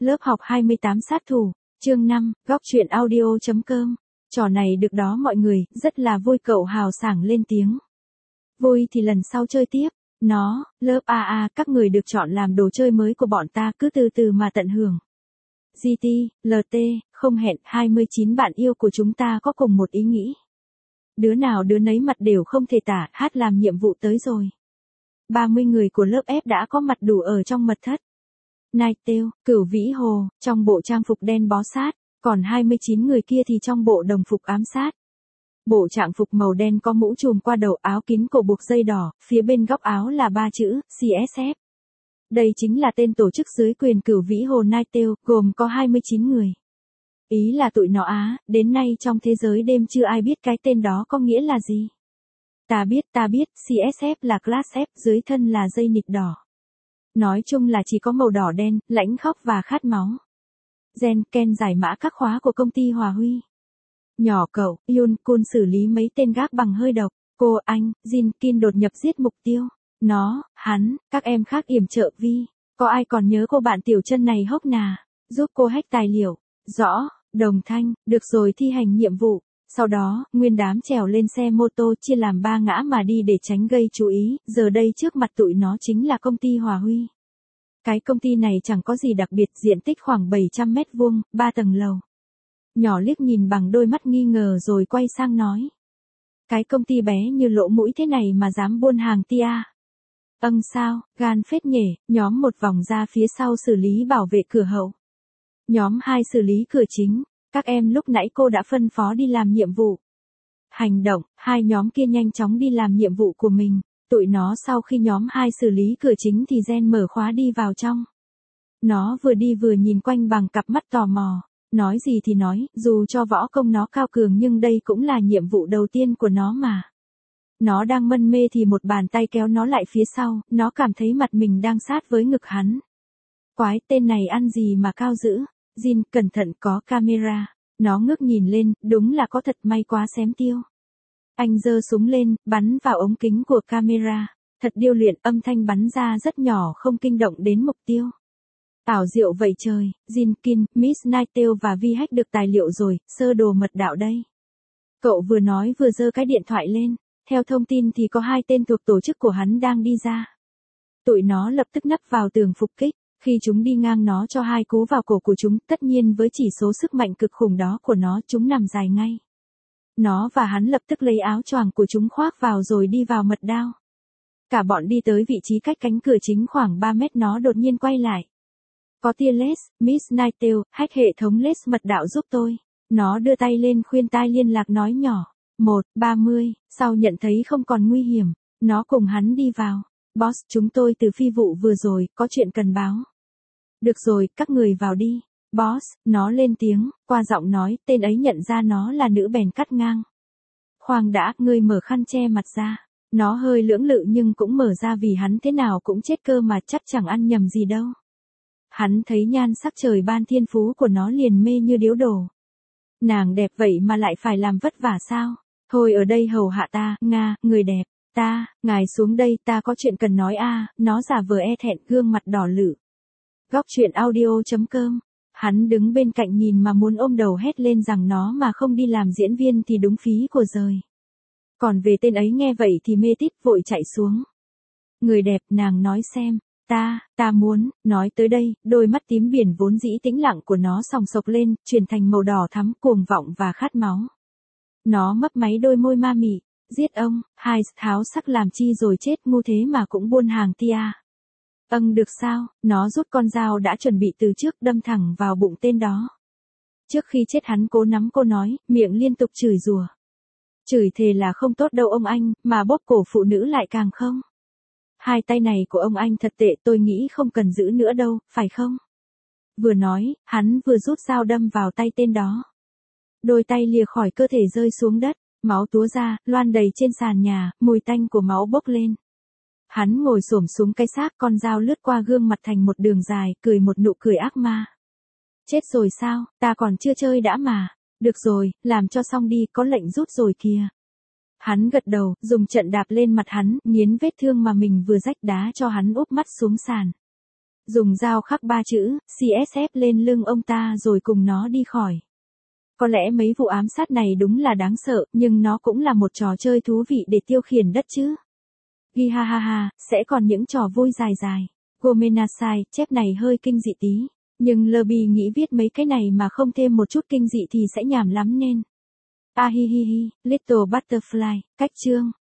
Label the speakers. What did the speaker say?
Speaker 1: Lớp học 28 sát thủ, chương 5, góc truyện audio.com. Trò này được đó mọi người, rất là vui, cậu hào sảng lên tiếng. Vui thì lần sau chơi tiếp. Nó, lớp AA, các người được chọn làm đồ chơi mới của bọn ta, cứ từ từ mà tận hưởng. GT, LT, không hẹn, 29 bạn yêu của chúng ta có cùng một ý nghĩ. Đứa nào đứa nấy mặt đều không thể tả, hát làm nhiệm vụ tới rồi. 30 người của lớp F đã có mặt đủ ở trong mật thất. Nightale, Cửu Vĩ Hồ, trong bộ trang phục đen bó sát, còn 29 người kia thì trong bộ đồng phục ám sát. Bộ trạng phục màu đen có mũ trùm qua đầu, áo kín cổ buộc dây đỏ, phía bên góc áo là 3 chữ, CSF. Đây chính là tên tổ chức dưới quyền Cửu Vĩ Hồ Nightale, gồm có 29 người. Ý là tụi nó đến nay trong thế giới đêm chưa ai biết cái tên đó có nghĩa là gì. Ta biết, CSF là Class F, dưới thân là dây nịt đỏ. Nói chung là chỉ có màu đỏ đen, lãnh khóc và khát máu. Ken giải mã các khóa của công ty Hòa Huy. Nhỏ cậu, Yun Kun xử lý mấy tên gác bằng hơi độc. Cô, anh, Jin Kin đột nhập giết mục tiêu. Nó, hắn, các em khác yểm trợ Vi. Có ai còn nhớ cô bạn tiểu chân này hốc nà? Giúp cô hack tài liệu. Rõ, Đồng Thanh, được rồi, thi hành nhiệm vụ. Sau đó, nguyên đám trèo lên xe mô tô chia làm 3 ngã mà đi để tránh gây chú ý, giờ đây trước mặt tụi nó chính là công ty Hòa Huy. Cái công ty này chẳng có gì đặc biệt, diện tích khoảng 700 mét vuông, 3 tầng lầu. Nhỏ liếc nhìn bằng đôi mắt nghi ngờ rồi quay sang nói. Cái công ty bé như lỗ mũi thế này mà dám buôn hàng tia. Sao, gan phết nhỉ, nhóm 1 vòng ra phía sau xử lý bảo vệ cửa hậu. Nhóm 2 xử lý cửa chính. Các em lúc nãy cô đã phân phó đi làm nhiệm vụ. Hành động, 2 nhóm kia nhanh chóng đi làm nhiệm vụ của mình. Tụi nó sau khi nhóm 2 xử lý cửa chính thì Gen mở khóa đi vào trong. Nó vừa đi vừa nhìn quanh bằng cặp mắt tò mò. Nói gì thì nói, dù cho võ công nó cao cường nhưng đây cũng là nhiệm vụ đầu tiên của nó mà. Nó đang mân mê thì một bàn tay kéo nó lại phía sau, nó cảm thấy mặt mình đang sát với ngực hắn. Quái, tên này ăn gì mà cao dữ. Jin, cẩn thận, có camera. Nó ngước nhìn lên, đúng là có thật, may quá xém tiêu. Anh giơ súng lên, bắn vào ống kính của camera. Thật điêu luyện, âm thanh bắn ra rất nhỏ không kinh động đến mục tiêu. Ảo diệu vậy trời, Jin Kin, Miss Nightale và Vi hack được tài liệu rồi, sơ đồ mật đạo đây. Cậu vừa nói vừa giơ cái điện thoại lên. Theo thông tin thì có 2 tên thuộc tổ chức của hắn đang đi ra. Tụi nó lập tức nấp vào tường phục kích. Khi chúng đi ngang nó cho 2 cú vào cổ của chúng, tất nhiên với chỉ số sức mạnh cực khủng đó của nó, chúng nằm dài ngay. Nó và hắn lập tức lấy áo choàng của chúng khoác vào rồi đi vào mật đao. Cả bọn đi tới vị trí cách cánh cửa chính khoảng 3 mét, nó đột nhiên quay lại. Có tia laser, Miss Nightale, hack hệ thống laser mật đạo giúp tôi. Nó đưa tay lên khuyên tai liên lạc nói nhỏ. 1:30, sau nhận thấy không còn nguy hiểm, nó cùng hắn đi vào. Boss, chúng tôi từ phi vụ vừa rồi, có chuyện cần báo. Được rồi, các người vào đi. Boss, nó lên tiếng, qua giọng nói, tên ấy nhận ra nó là nữ bèn cắt ngang. Khoan đã, ngươi mở khăn che mặt ra. Nó hơi lưỡng lự nhưng cũng mở ra vì hắn thế nào cũng chết cơ mà, chắc chẳng ăn nhầm gì đâu. Hắn thấy nhan sắc trời ban thiên phú của nó liền mê như điếu đổ. Nàng đẹp vậy mà lại phải làm vất vả sao? Thôi ở đây hầu hạ ta, Nga, người đẹp. Ngài xuống đây, ta có chuyện cần nói nó giả vờ e thẹn, gương mặt đỏ lử. Góc truyện audio.com. Hắn đứng bên cạnh nhìn mà muốn ôm đầu hét lên rằng nó mà không đi làm diễn viên thì đúng phí của giời. Còn về tên ấy nghe vậy thì mê tít, vội chạy xuống. Người đẹp, nàng nói xem. Ta muốn, nói tới đây, đôi mắt tím biển vốn dĩ tĩnh lặng của nó sòng sộc lên, chuyển thành màu đỏ thắm, cuồng vọng và khát máu. Nó mấp máy đôi môi ma mị. Giết ông, hai tháo sắc làm chi rồi chết, ngu thế mà cũng buôn hàng tia. Được sao, nó rút con dao đã chuẩn bị từ trước đâm thẳng vào bụng tên đó. Trước khi chết hắn cố nắm cô nói, miệng liên tục chửi rủa. Chửi thề là không tốt đâu ông anh, mà bóp cổ phụ nữ lại càng không. 2 tay này của ông anh thật tệ, tôi nghĩ không cần giữ nữa đâu, phải không? Vừa nói, hắn vừa rút dao đâm vào tay tên đó. Đôi tay lìa khỏi cơ thể rơi xuống đất. Máu túa ra, loan đầy trên sàn nhà, mùi tanh của máu bốc lên. Hắn ngồi xổm xuống cái xác, con dao lướt qua gương mặt thành một đường dài, cười một nụ cười ác ma. Chết rồi sao, ta còn chưa chơi đã mà. Được rồi, làm cho xong đi, có lệnh rút rồi kìa. Hắn gật đầu, dùng trận đạp lên mặt hắn, nghiến vết thương mà mình vừa rách đá cho hắn úp mắt xuống sàn. Dùng dao khắc 3 chữ, CSF lên lưng ông ta rồi cùng nó đi khỏi. Có lẽ mấy vụ ám sát này đúng là đáng sợ, nhưng nó cũng là một trò chơi thú vị để tiêu khiển đất chứ. Ghi ha ha ha, sẽ còn những trò vui dài dài. Gomenasai, chép này hơi kinh dị tí. Nhưng Lobby nghĩ viết mấy cái này mà không thêm một chút kinh dị thì sẽ nhảm lắm nên. Ahihihi, Little Butterfly, cách chương.